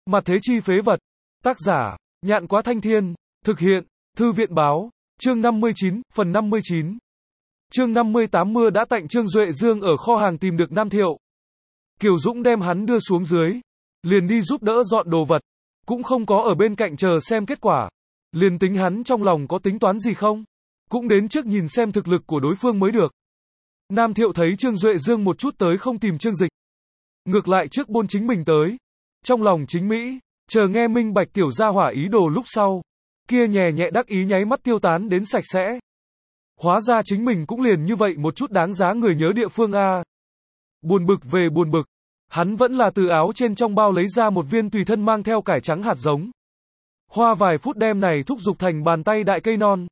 Mặt thế chi phế vật. Tác giả, Nhạn Quá Thanh Thiên. Thực hiện, Thư viện Báo. Chương 59, phần 59. Chương 58 mưa đã tạnh. Trương Duệ Dương ở kho hàng tìm được Nam Thiệu. Kiều Dũng đem hắn đưa xuống dưới. Liền đi giúp đỡ dọn đồ vật. Cũng không có ở bên cạnh chờ xem kết quả. Liền tính hắn trong lòng có tính toán gì không? Cũng đến trước nhìn xem thực lực của đối phương mới được. Nam Thiệu thấy Trương Duệ Dương một chút tới không tìm Trương Dịch. Ngược lại trước buôn chính mình tới. Trong lòng chính Mỹ, chờ nghe minh bạch tiểu gia hỏa ý đồ lúc sau. Kia nhẹ nhẹ đắc ý nháy mắt tiêu tán đến sạch sẽ. Hóa ra chính mình cũng liền như vậy một chút đáng giá người nhớ địa phương a. Buồn bực về buồn bực. Hắn vẫn là từ áo trên trong bao lấy ra một viên tùy thân mang theo cải trắng hạt giống. Hoa vài phút đem này thúc giục thành bàn tay đại cây non.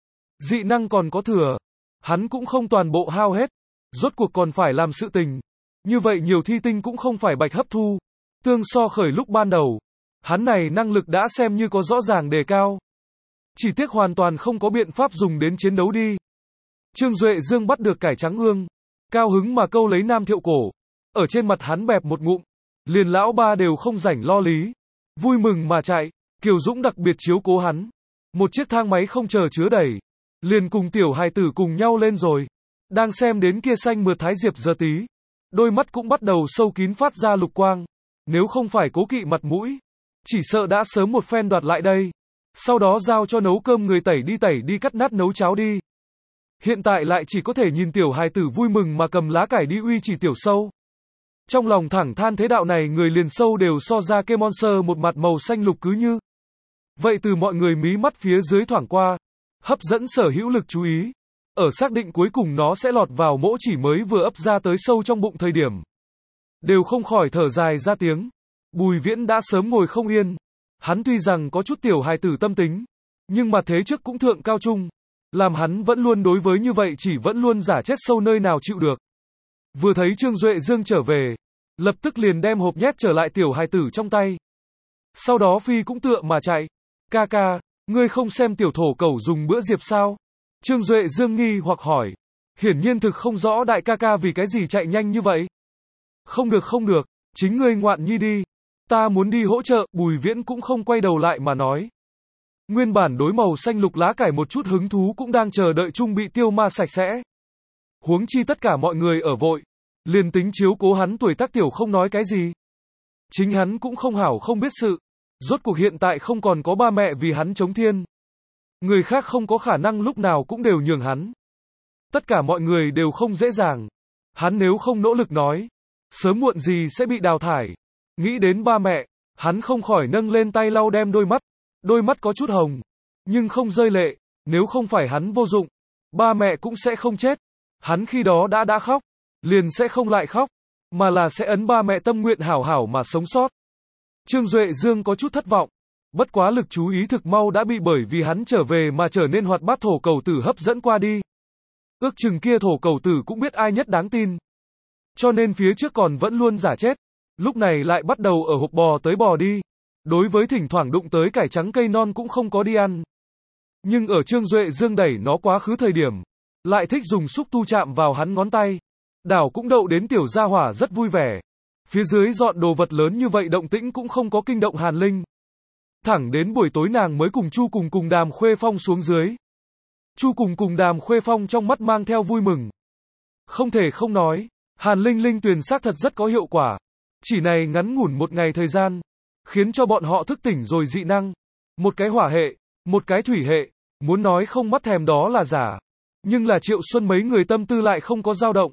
Dị năng còn có thừa. Hắn cũng không toàn bộ hao hết. Rốt cuộc còn phải làm sự tình. Như vậy nhiều thi tinh cũng không phải bạch hấp thu. Tương so khởi lúc ban đầu. Hắn này năng lực đã xem như có rõ ràng đề cao. Chỉ tiếc hoàn toàn không có biện pháp dùng đến chiến đấu đi. Trương Duệ Dương bắt được cải trắng ương. Cao hứng mà câu lấy Nam Thiệu cổ. Ở trên mặt hắn bẹp một ngụm. Liền lão ba đều không rảnh lo lý. Vui mừng mà chạy. Kiều Dũng đặc biệt chiếu cố hắn. Một chiếc thang máy không chờ chứa đẩy. Liền cùng tiểu hài tử cùng nhau lên rồi. Đang xem đến kia xanh mượt thái diệp giờ tí. Đôi mắt cũng bắt đầu sâu kín phát ra lục quang. Nếu không phải cố kỵ mặt mũi. Chỉ sợ đã sớm một phen đoạt lại đây. Sau đó giao cho nấu cơm người tẩy đi cắt nát nấu cháo đi. Hiện tại lại chỉ có thể nhìn tiểu hài tử vui mừng mà cầm lá cải đi uy chỉ tiểu sâu. Trong lòng thẳng than thế đạo này người liền sâu đều so ra cái monster một mặt màu xanh lục cứ như. Vậy từ mọi người mí mắt phía dưới thoảng qua. Hấp dẫn sở hữu lực chú ý. Ở xác định cuối cùng nó sẽ lọt vào mỗ chỉ mới vừa ấp ra tới sâu trong bụng thời điểm. Đều không khỏi thở dài ra tiếng. Bùi Viễn đã sớm ngồi không yên. Hắn tuy rằng có chút tiểu hài tử tâm tính. Nhưng mà thế trước cũng thượng cao trung. Làm hắn vẫn luôn đối với như vậy chỉ vẫn luôn giả chết sâu nơi nào chịu được. Vừa thấy Trương Duệ Dương trở về. Lập tức liền đem hộp nhét trở lại tiểu hài tử trong tay. Sau đó Phi cũng tựa mà chạy. Ca ca, ngươi không xem tiểu thổ cẩu dùng bữa diệp sao? Trương Duệ Dương nghi hoặc hỏi. Hiển nhiên thực không rõ đại ca ca vì cái gì chạy nhanh như vậy. Không được, chính ngươi ngoạn nhi đi. Ta muốn đi hỗ trợ. Bùi Viễn cũng không quay đầu lại mà nói. Nguyên bản đối màu xanh lục lá cải một chút hứng thú cũng đang chờ đợi chung bị tiêu ma sạch sẽ. Huống chi tất cả mọi người ở vội. Liền tính chiếu cố hắn tuổi tác tiểu không nói cái gì. Chính hắn cũng không hảo không biết sự. Rốt cuộc hiện tại không còn có ba mẹ vì hắn chống thiên. Người khác không có khả năng lúc nào cũng đều nhường hắn. Tất cả mọi người đều không dễ dàng. Hắn nếu không nỗ lực nói. Sớm muộn gì sẽ bị đào thải. Nghĩ đến ba mẹ. Hắn không khỏi nâng lên tay lau đem đôi mắt. Đôi mắt có chút hồng. Nhưng không rơi lệ. Nếu không phải hắn vô dụng. Ba mẹ cũng sẽ không chết. Hắn khi đó đã khóc. Liền sẽ không lại khóc. Mà là sẽ ấn ba mẹ tâm nguyện hảo hảo mà sống sót. Trương Duệ Dương có chút thất vọng. Bất quá lực chú ý thực mau đã bị bởi vì hắn trở về mà trở nên hoạt bát thổ cầu tử hấp dẫn qua đi. Ước chừng kia thổ cầu tử cũng biết ai nhất đáng tin. Cho nên phía trước còn vẫn luôn giả chết. Lúc này lại bắt đầu ở hộp bò tới bò đi. Đối với thỉnh thoảng đụng tới cải trắng cây non cũng không có đi ăn. Nhưng ở Trương Duệ Dương đẩy nó quá khứ thời điểm. Lại thích dùng xúc tu chạm vào hắn ngón tay. Đảo cũng đậu đến tiểu gia hỏa rất vui vẻ. Phía dưới dọn đồ vật lớn như vậy động tĩnh cũng không có kinh động Hàn Linh. Thẳng đến buổi tối nàng mới cùng Chu cùng Đàm Khuê Phong xuống dưới. Chu cùng Đàm Khuê Phong trong mắt mang theo vui mừng. Không thể không nói, Hàn Linh linh tuyền xác thật rất có hiệu quả. Chỉ này ngắn ngủn một ngày thời gian, khiến cho bọn họ thức tỉnh rồi dị năng. Một cái hỏa hệ, một cái thủy hệ, muốn nói không mắt thèm đó là giả. Nhưng là Triệu Xuân mấy người tâm tư lại không có dao động.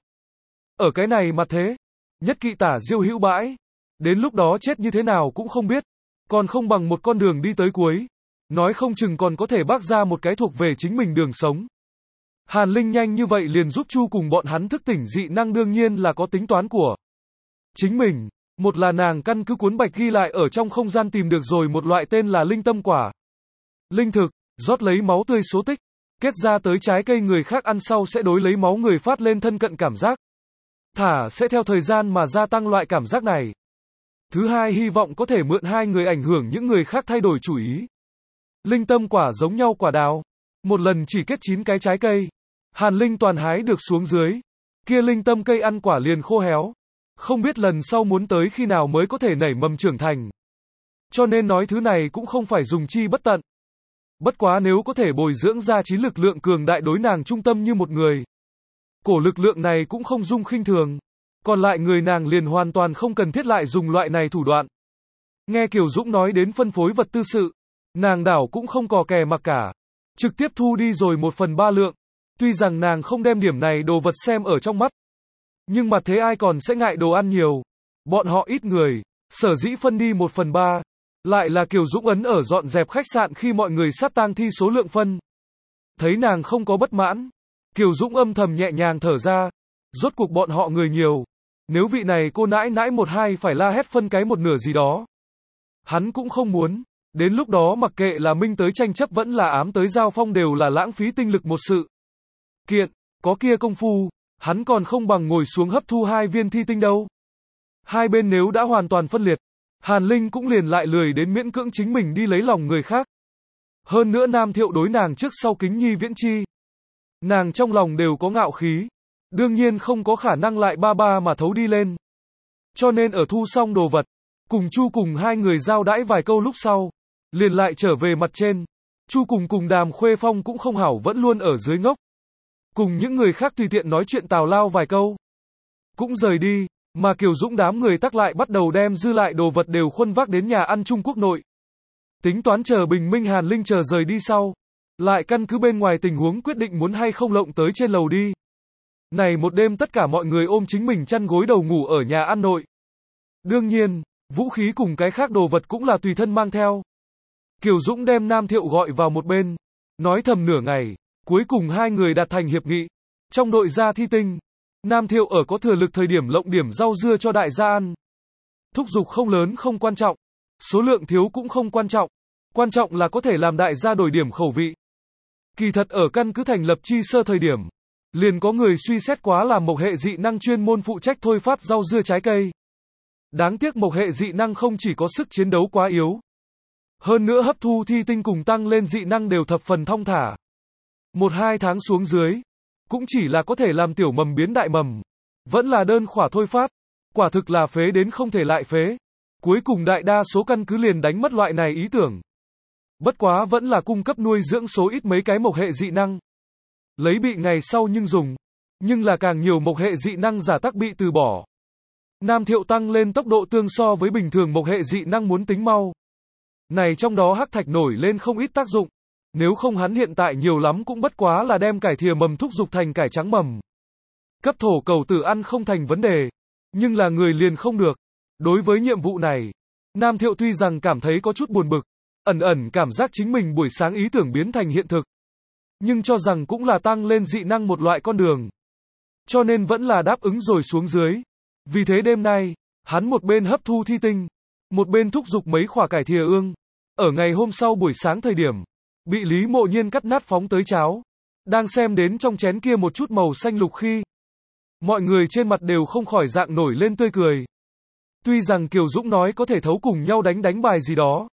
Ở cái này mà thế, nhất kỵ tả diêu hữu bãi. Đến lúc đó chết như thế nào cũng không biết. Còn không bằng một con đường đi tới cuối. Nói không chừng còn có thể bác ra một cái thuộc về chính mình đường sống. Hàn Linh nhanh như vậy liền giúp Chu cùng bọn hắn thức tỉnh dị năng đương nhiên là có tính toán của chính mình. Một là nàng căn cứ cuốn bạch ghi lại ở trong không gian tìm được rồi một loại tên là linh tâm quả. Linh thực, rót lấy máu tươi số tích. Kết ra tới trái cây người khác ăn sau sẽ đối lấy máu người phát lên thân cận cảm giác. Thả sẽ theo thời gian mà gia tăng loại cảm giác này. Thứ hai hy vọng có thể mượn hai người ảnh hưởng những người khác thay đổi chủ ý. Linh tâm quả giống nhau quả đào. Một lần chỉ kết 9 cái trái cây. Hàn Linh toàn hái được xuống dưới. Kia linh tâm cây ăn quả liền khô héo. Không biết lần sau muốn tới khi nào mới có thể nảy mầm trưởng thành. Cho nên nói thứ này cũng không phải dùng chi bất tận. Bất quá nếu có thể bồi dưỡng ra 9 lực lượng cường đại đối nàng trung tâm như một người. Cổ lực lượng này cũng không dung khinh thường. Còn lại người nàng liền hoàn toàn không cần thiết lại dùng loại này thủ đoạn. Nghe Kiều Dũng nói đến phân phối vật tư sự. Nàng đảo cũng không cò kè mặc cả. Trực tiếp thu đi rồi 1/3 lượng. Tuy rằng nàng không đem điểm này đồ vật xem ở trong mắt. Nhưng mà thế ai còn sẽ ngại đồ ăn nhiều. Bọn họ ít người. Sở dĩ phân đi 1/3. Lại là Kiều Dũng ấn ở dọn dẹp khách sạn khi mọi người sát tang thi số lượng phân. Thấy nàng không có bất mãn. Kiều Dũng âm thầm nhẹ nhàng thở ra. Rốt cuộc bọn họ người nhiều. Nếu vị này cô nãi nãi một hai phải la hét phân cái một nửa gì đó. Hắn cũng không muốn. Đến lúc đó mặc kệ là minh tới tranh chấp vẫn là ám tới giao phong đều là lãng phí tinh lực một sự kiện. Có kia công phu, hắn còn không bằng ngồi xuống hấp thu 2 viên thi tinh đâu. Hai bên nếu đã hoàn toàn phân liệt, Hàn Linh cũng liền lại lười đến miễn cưỡng chính mình đi lấy lòng người khác. Hơn nữa Nam Thiệu đối nàng trước sau kính nhi viễn chi. Nàng trong lòng đều có ngạo khí. Đương nhiên không có khả năng lại ba mà thấu đi lên. Cho nên ở thu xong đồ vật, cùng Chu cùng hai người giao đãi vài câu lúc sau, liền lại trở về mặt trên. Chu cùng Đàm Khuê Phong cũng không hảo vẫn luôn ở dưới ngốc. Cùng những người khác tùy tiện nói chuyện tào lao vài câu. Cũng rời đi, mà Kiều Dũng đám người tắc lại bắt đầu đem dư lại đồ vật đều khuân vác đến nhà ăn Trung Quốc nội. Tính toán chờ bình minh Hàn Linh chờ rời đi sau. Lại căn cứ bên ngoài tình huống quyết định muốn hay không lộng tới trên lầu đi. Này một đêm tất cả mọi người ôm chính mình chăn gối đầu ngủ ở nhà ăn nội. Đương nhiên, vũ khí cùng cái khác đồ vật cũng là tùy thân mang theo. Kiều Dũng đem Nam Thiệu gọi vào một bên. Nói thầm nửa ngày, cuối cùng hai người đạt thành hiệp nghị. Trong đội ra thi tinh, Nam Thiệu ở có thừa lực thời điểm lộng điểm rau dưa cho đại gia ăn. Thúc giục không lớn không quan trọng. Số lượng thiếu cũng không quan trọng. Quan trọng là có thể làm đại gia đổi điểm khẩu vị. Kỳ thật ở căn cứ thành lập chi sơ thời điểm, liền có người suy xét quá làm một hệ dị năng chuyên môn phụ trách thôi phát rau dưa trái cây. Đáng tiếc một hệ dị năng không chỉ có sức chiến đấu quá yếu. Hơn nữa hấp thu thi tinh cùng tăng lên dị năng đều thập phần thong thả. 1-2 tháng xuống dưới, cũng chỉ là có thể làm tiểu mầm biến đại mầm. Vẫn là đơn khỏa thôi phát. Quả thực là phế đến không thể lại phế. Cuối cùng đại đa số căn cứ liền đánh mất loại này ý tưởng. Bất quá vẫn là cung cấp nuôi dưỡng số ít mấy cái mộc hệ dị năng. Lấy bị ngày sau nhưng dùng. Nhưng là càng nhiều mộc hệ dị năng giả tắc bị từ bỏ. Nam Thiệu tăng lên tốc độ tương so với bình thường mộc hệ dị năng muốn tính mau. Này trong đó hắc thạch nổi lên không ít tác dụng. Nếu không hắn hiện tại nhiều lắm cũng bất quá là đem cải thìa mầm thúc dục thành cải trắng mầm. Cấp thổ cầu tử ăn không thành vấn đề. Nhưng là người liền không được. Đối với nhiệm vụ này, Nam Thiệu tuy rằng cảm thấy có chút buồn bực. Ẩn ẩn cảm giác chính mình buổi sáng ý tưởng biến thành hiện thực. Nhưng cho rằng cũng là tăng lên dị năng một loại con đường. Cho nên vẫn là đáp ứng rồi xuống dưới. Vì thế đêm nay, hắn một bên hấp thu thi tinh, một bên thúc giục mấy khỏa cải thìa ương. Ở ngày hôm sau buổi sáng thời điểm, bị Lý Mộ Nhiên cắt nát phóng tới cháo. Đang xem đến trong chén kia một chút màu xanh lục khi. Mọi người trên mặt đều không khỏi dạng nổi lên tươi cười. Tuy rằng Kiều Dũng nói có thể thấu cùng nhau đánh bài gì đó.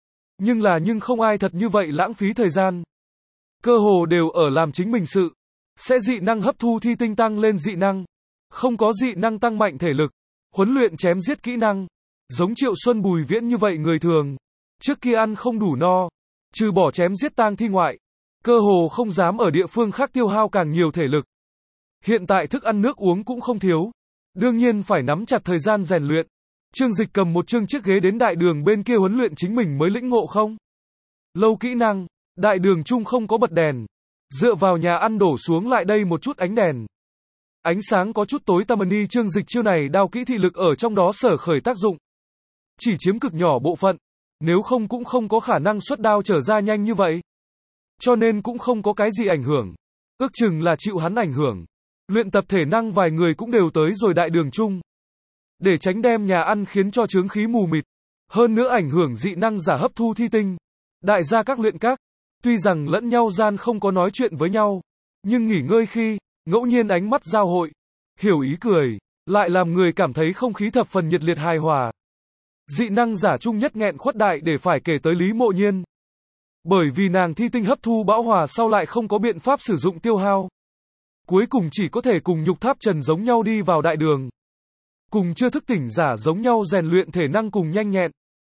Nhưng không ai thật như vậy lãng phí thời gian. Cơ hồ đều ở làm chính mình sự. Sẽ dị năng hấp thu thi tinh tăng lên dị năng. Không có dị năng tăng mạnh thể lực. Huấn luyện chém giết kỹ năng. Giống Triệu Xuân Bùi Viễn như vậy người thường. Trước kia ăn không đủ no. Trừ bỏ chém giết tang thi ngoại. Cơ hồ không dám ở địa phương khác tiêu hao càng nhiều thể lực. Hiện tại thức ăn nước uống cũng không thiếu. Đương nhiên phải nắm chặt thời gian rèn luyện. Trương Dịch cầm một chiếc ghế đến đại đường bên kia huấn luyện chính mình mới lĩnh ngộ không. Lâu kỹ năng, đại đường chung không có bật đèn. Dựa vào nhà ăn đổ xuống lại đây một chút ánh đèn. Ánh sáng có chút tối tăm đi Trương Dịch chiêu này đao kỹ thị lực ở trong đó sở khởi tác dụng. Chỉ chiếm cực nhỏ bộ phận. Nếu không cũng không có khả năng xuất đao trở ra nhanh như vậy. Cho nên cũng không có cái gì ảnh hưởng. Ước chừng là chịu hắn ảnh hưởng. Luyện tập thể năng vài người cũng đều tới rồi đại đường chung. Để tránh đem nhà ăn khiến cho chướng khí mù mịt. Hơn nữa ảnh hưởng dị năng giả hấp thu thi tinh. Đại gia các luyện các. Tuy rằng lẫn nhau gian không có nói chuyện với nhau. Nhưng nghỉ ngơi khi, ngẫu nhiên ánh mắt giao hội. Hiểu ý cười. Lại làm người cảm thấy không khí thập phần nhiệt liệt hài hòa. Dị năng giả chung nhất nghẹn khuất đại để phải kể tới Lý Mộ Nhiên. Bởi vì nàng thi tinh hấp thu bão hòa sau lại không có biện pháp sử dụng tiêu hao. Cuối cùng chỉ có thể cùng Nhục Tháp Trần giống nhau đi vào đại đường. Cùng chưa thức tỉnh giả giống nhau rèn luyện thể năng cùng nhanh nhẹn.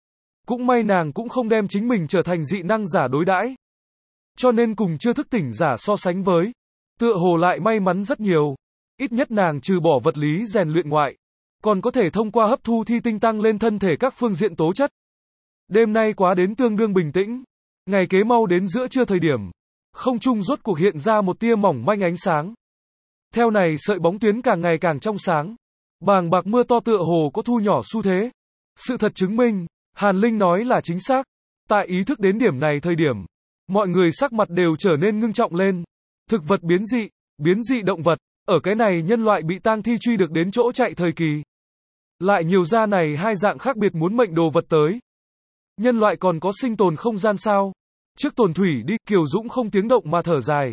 Cũng may nàng cũng không đem chính mình trở thành dị năng giả đối đãi. Cho nên cùng chưa thức tỉnh giả so sánh với, tựa hồ lại may mắn rất nhiều. Ít nhất nàng trừ bỏ vật lý rèn luyện ngoại, còn có thể thông qua hấp thu thi tinh tăng lên thân thể các phương diện tố chất. Đêm nay quá đến tương đương bình tĩnh. Ngày kế mau đến giữa trưa thời điểm, không trung rốt cuộc hiện ra một tia mỏng manh ánh sáng. Theo này sợi bóng tuyến càng ngày càng trong sáng. Bàng bạc mưa to tựa hồ có thu nhỏ xu thế. Sự thật chứng minh, Hàn Linh nói là chính xác. Tại ý thức đến điểm này thời điểm, mọi người sắc mặt đều trở nên ngưng trọng lên. Thực vật biến dị động vật, ở cái này nhân loại bị tang thi truy được đến chỗ chạy thời kỳ. Lại nhiều ra này hai dạng khác biệt muốn mệnh đồ vật tới. Nhân loại còn có sinh tồn không gian sao? Trước tồn thủy đi, Kiều Dũng không tiếng động mà thở dài.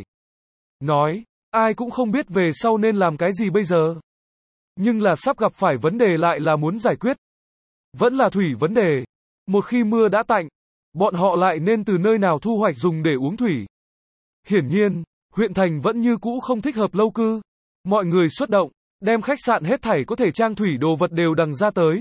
Nói, ai cũng không biết về sau nên làm cái gì bây giờ. Nhưng là sắp gặp phải vấn đề lại là muốn giải quyết. Vẫn là thủy vấn đề. Một khi mưa đã tạnh, bọn họ lại nên từ nơi nào thu hoạch dùng để uống thủy. Hiển nhiên, huyện thành vẫn như cũ không thích hợp lâu cư. Mọi người xuất động, đem khách sạn hết thảy có thể trang thủy đồ vật đều đằng ra tới.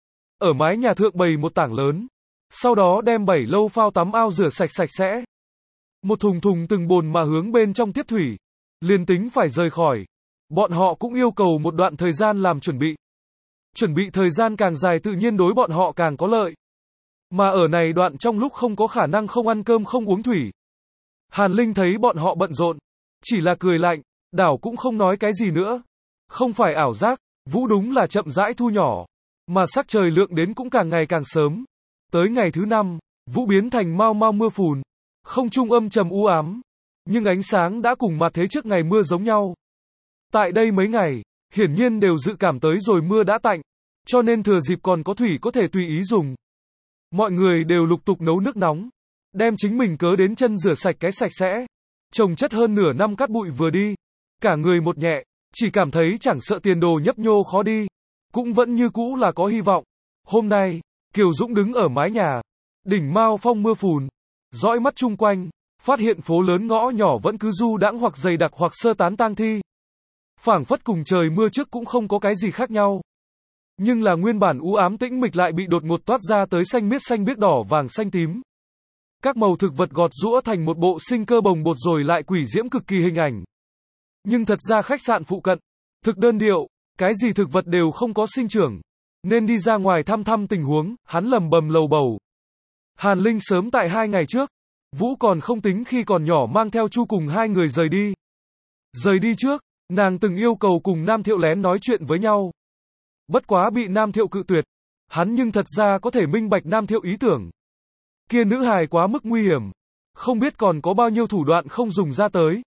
Ở mái nhà thượng bày một tảng lớn. Sau đó đem 7 lâu phao tắm ao rửa sạch sạch sẽ. Một thùng thùng từng bồn mà hướng bên trong tiếp thủy. Liền tính phải rời khỏi. Bọn họ cũng yêu cầu một đoạn thời gian làm chuẩn bị. Chuẩn bị thời gian càng dài tự nhiên đối bọn họ càng có lợi. Mà ở này đoạn trong lúc không có khả năng không ăn cơm không uống thủy. Hàn Linh thấy bọn họ bận rộn. Chỉ là cười lạnh, đảo cũng không nói cái gì nữa. Không phải ảo giác, vũ đúng là chậm rãi thu nhỏ. Mà sắc trời lượng đến cũng càng ngày càng sớm. Tới ngày thứ 5, vũ biến thành mau mau mưa phùn. Không trung âm trầm u ám. Nhưng ánh sáng đã cùng mặt thế trước ngày mưa giống nhau. Tại đây mấy ngày, hiển nhiên đều dự cảm tới rồi mưa đã tạnh. Cho nên thừa dịp còn có thủy có thể tùy ý dùng. Mọi người đều lục tục nấu nước nóng. Đem chính mình cớ đến chân rửa sạch cái sạch sẽ. Trồng chất hơn nửa năm cát bụi vừa đi. Cả người một nhẹ, chỉ cảm thấy chẳng sợ tiền đồ nhấp nhô khó đi. Cũng vẫn như cũ là có hy vọng. Hôm nay, Kiều Dũng đứng ở mái nhà. Đỉnh mao phong mưa phùn. Dõi mắt chung quanh. Phát hiện phố lớn ngõ nhỏ vẫn cứ du đãng hoặc dày đặc hoặc sơ tán tang thi. Phảng phất cùng trời mưa trước cũng không có cái gì khác nhau. Nhưng là nguyên bản u ám tĩnh mịch lại bị đột ngột toát ra tới xanh biếc đỏ vàng xanh tím. Các màu thực vật gọt giũa thành một bộ sinh cơ bồng bột rồi lại quỷ diễm cực kỳ hình ảnh. Nhưng thật ra khách sạn phụ cận, thực đơn điệu, cái gì thực vật đều không có sinh trưởng. Nên đi ra ngoài thăm thăm tình huống, hắn lầm bầm lầu bầu. Hàn Linh sớm tại 2 ngày trước, Vũ còn không tính khi còn nhỏ mang theo Chu cùng hai người rời đi. Rời đi trước, nàng từng yêu cầu cùng Nam Thiệu lén nói chuyện với nhau. Bất quá bị Nam Thiệu cự tuyệt. Hắn nhưng thật ra có thể minh bạch Nam Thiệu ý tưởng. Kia nữ hài quá mức nguy hiểm. Không biết còn có bao nhiêu thủ đoạn không dùng ra tới.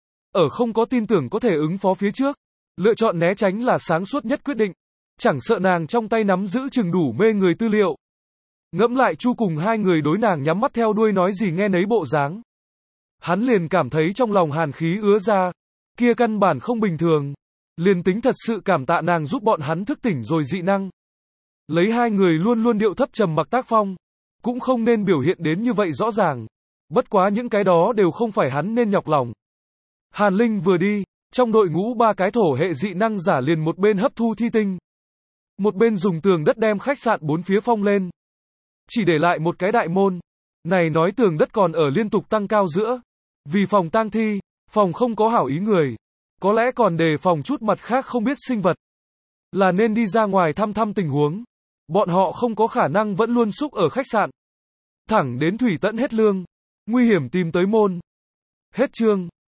Ở không có tin tưởng có thể ứng phó phía trước. Lựa chọn né tránh là sáng suốt nhất quyết định. Chẳng sợ nàng trong tay nắm giữ chừng đủ mê người tư liệu. Ngẫm lại Chu cùng hai người đối nàng nhắm mắt theo đuôi nói gì nghe nấy bộ dáng. Hắn liền cảm thấy trong lòng hàn khí ứa ra. Kia căn bản không bình thường. Liền tính thật sự cảm tạ nàng giúp bọn hắn thức tỉnh rồi dị năng. Lấy hai người luôn luôn điệu thấp trầm mặc tác phong. Cũng không nên biểu hiện đến như vậy rõ ràng. Bất quá những cái đó đều không phải hắn nên nhọc lòng. Hàn Linh vừa đi, trong đội ngũ 3 cái thổ hệ dị năng giả liền một bên hấp thu thi tinh. Một bên dùng tường đất đem khách sạn 4 phía phong lên. Chỉ để lại một cái đại môn. Này nói tường đất còn ở liên tục tăng cao giữa. Vì phòng tang thi, phòng không có hảo ý người. Có lẽ còn đề phòng chút mặt khác không biết sinh vật. Là nên đi ra ngoài thăm thăm tình huống. Bọn họ không có khả năng vẫn luôn xúc ở khách sạn. Thẳng đến thủy tận hết lương. Nguy hiểm tìm tới môn. Hết chương.